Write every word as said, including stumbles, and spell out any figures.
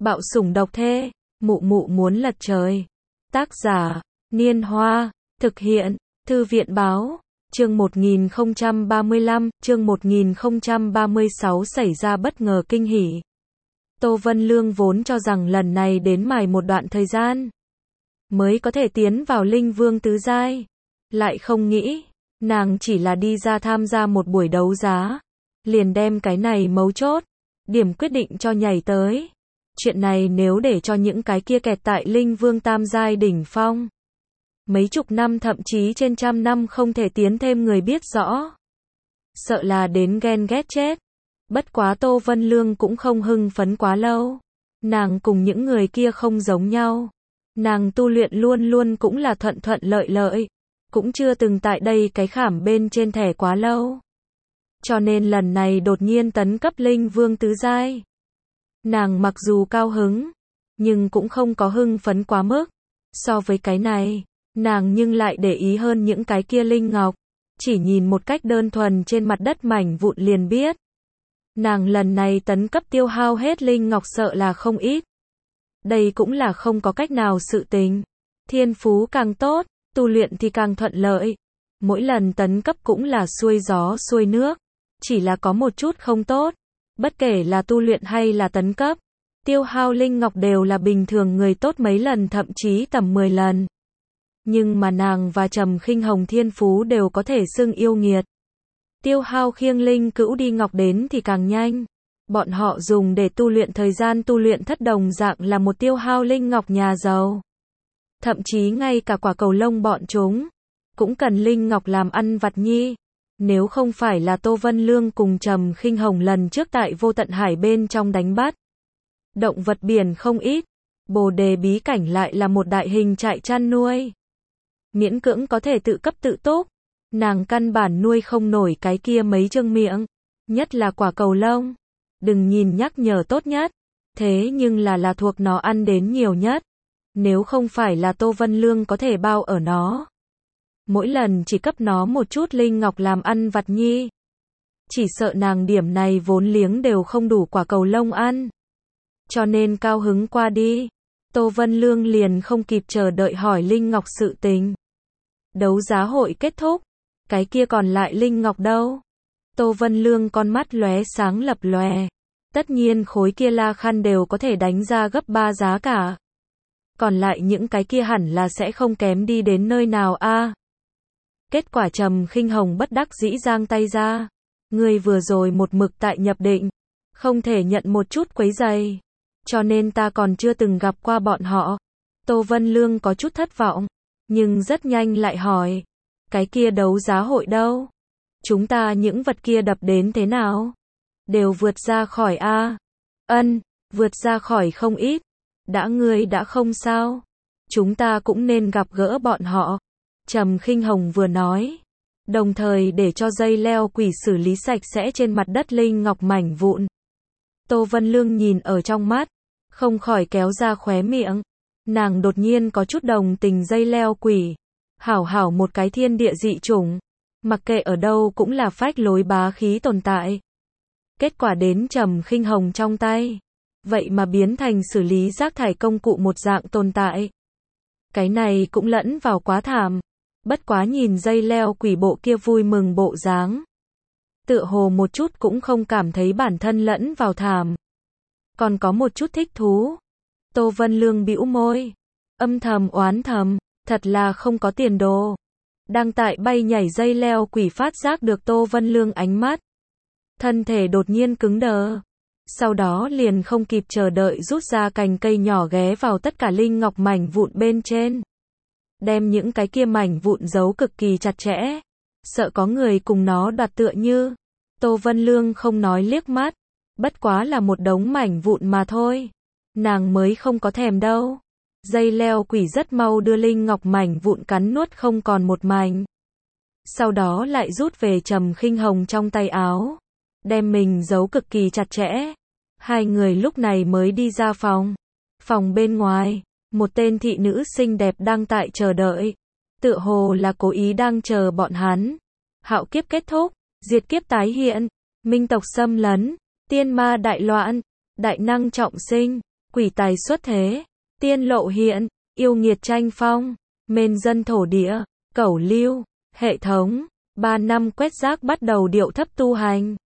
Bạo sủng độc thê, mụ mụ muốn lật trời. Tác giả, Niên Hoa, thực hiện, Thư viện báo, chương một nghìn không trăm ba mươi lăm, chương một nghìn không trăm ba mươi sáu xảy ra bất ngờ kinh hỉ. Tô Vân Lương vốn cho rằng lần này đến mài một đoạn thời gian, mới có thể tiến vào Linh Vương tứ giai. Lại không nghĩ, nàng chỉ là đi ra tham gia một buổi đấu giá, liền đem cái này mấu chốt, điểm quyết định cho nhảy tới. Chuyện này nếu để cho những cái kia kẹt tại Linh Vương tam giai đỉnh phong, mấy chục năm thậm chí trên trăm năm không thể tiến thêm người biết rõ, sợ là đến ghen ghét chết. Bất quá Tô Vân Lương cũng không hưng phấn quá lâu. Nàng cùng những người kia không giống nhau. Nàng tu luyện luôn luôn cũng là thuận thuận lợi lợi, cũng chưa từng tại đây cái khảm bên trên thẻ quá lâu. Cho nên lần này đột nhiên tấn cấp Linh Vương tứ giai, nàng mặc dù cao hứng, nhưng cũng không có hưng phấn quá mức. So với cái này, nàng nhưng lại để ý hơn những cái kia linh ngọc. Chỉ nhìn một cách đơn thuần trên mặt đất mảnh vụn liền biết, nàng lần này tấn cấp tiêu hao hết linh ngọc sợ là không ít. Đây cũng là không có cách nào sự tình. Thiên phú càng tốt, tu luyện thì càng thuận lợi. Mỗi lần tấn cấp cũng là xuôi gió xuôi nước. Chỉ là có một chút không tốt. Bất kể là tu luyện hay là tấn cấp, tiêu hao linh ngọc đều là bình thường người tốt mấy lần thậm chí tầm mười lần. Nhưng mà nàng và Trầm Khinh Hồng thiên phú đều có thể xưng yêu nghiệt. Tiêu hao khiêng linh cữu đi ngọc đến thì càng nhanh. Bọn họ dùng để tu luyện thời gian tu luyện thất đồng dạng là một tiêu hao linh ngọc nhà giàu. Thậm chí ngay cả quả cầu lông bọn chúng cũng cần linh ngọc làm ăn vặt nhi. Nếu không phải là Tô Vân Lương cùng Trầm Khinh Hồng lần trước tại Vô Tận Hải bên trong đánh bắt động vật biển không ít, Bồ Đề bí cảnh lại là một đại hình trại chăn nuôi, miễn cưỡng có thể tự cấp tự túc. Nàng căn bản nuôi không nổi cái kia mấy trương miệng, nhất là quả cầu lông. Đừng nhìn nhắc nhở tốt nhất, thế nhưng là là thuộc nó ăn đến nhiều nhất. Nếu không phải là Tô Vân Lương có thể bao ở nó, mỗi lần chỉ cấp nó một chút linh ngọc làm ăn vặt nhi, chỉ sợ nàng điểm này vốn liếng đều không đủ quả cầu lông ăn. Cho nên cao hứng qua đi, Tô Vân Lương liền không kịp chờ đợi hỏi linh ngọc sự tình. Đấu giá hội kết thúc, cái kia còn lại linh ngọc đâu? Tô Vân Lương con mắt lóe sáng lập lòe. Tất nhiên khối kia la khăn đều có thể đánh ra gấp ba giá cả. Còn lại những cái kia hẳn là sẽ không kém đi đến nơi nào a. À, kết quả Trầm Khinh Hồng bất đắc dĩ giang tay ra. Ngươi vừa rồi một mực tại nhập định, không thể nhận một chút quấy giày. Cho nên ta còn chưa từng gặp qua bọn họ. Tô Vân Lương có chút thất vọng, nhưng rất nhanh lại hỏi. Cái kia đấu giá hội đâu? Chúng ta những vật kia đập đến thế nào? Đều vượt ra khỏi a. À? Ân, vượt ra khỏi không ít. Đã ngươi đã không sao, chúng ta cũng nên gặp gỡ bọn họ. Trầm Khinh Hồng vừa nói, đồng thời để cho dây leo quỷ xử lý sạch sẽ trên mặt đất linh ngọc mảnh vụn. Tô Vân Lương nhìn ở trong mắt, không khỏi kéo ra khóe miệng. Nàng đột nhiên có chút đồng tình dây leo quỷ. Hảo hảo một cái thiên địa dị chủng, mặc kệ ở đâu cũng là phách lối bá khí tồn tại. Kết quả đến Trầm Khinh Hồng trong tay, vậy mà biến thành xử lý rác thải công cụ một dạng tồn tại. Cái này cũng lẫn vào quá thảm. Bất quá nhìn dây leo quỷ bộ kia vui mừng bộ dáng, tựa hồ một chút cũng không cảm thấy bản thân lẫn vào thảm, còn có một chút thích thú. Tô Vân Lương bĩu môi, âm thầm oán thầm, thật là không có tiền đồ. Đang tại bay nhảy dây leo quỷ phát giác được Tô Vân Lương ánh mắt, thân thể đột nhiên cứng đờ. Sau đó liền không kịp chờ đợi rút ra cành cây nhỏ ghé vào tất cả linh ngọc mảnh vụn bên trên, đem những cái kia mảnh vụn giấu cực kỳ chặt chẽ, sợ có người cùng nó đoạt tựa như. Tô Vân Lương không nói liếc mắt, bất quá là một đống mảnh vụn mà thôi, nàng mới không có thèm đâu. Dây leo quỷ rất mau đưa linh ngọc mảnh vụn cắn nuốt không còn một mảnh, sau đó lại rút về Trầm Khinh Hồng trong tay áo, đem mình giấu cực kỳ chặt chẽ. Hai người lúc này mới đi ra phòng. Phòng bên ngoài, một tên thị nữ xinh đẹp đang tại chờ đợi, tựa hồ là cố ý đang chờ bọn hắn. Hạo kiếp kết thúc, diệt kiếp tái hiện, minh tộc xâm lấn, tiên ma đại loạn, đại năng trọng sinh, quỷ tài xuất thế, tiên lộ hiện, yêu nghiệt tranh phong, mên dân thổ địa, cẩu lưu, hệ thống, ba năm quét rác bắt đầu điệu thấp tu hành.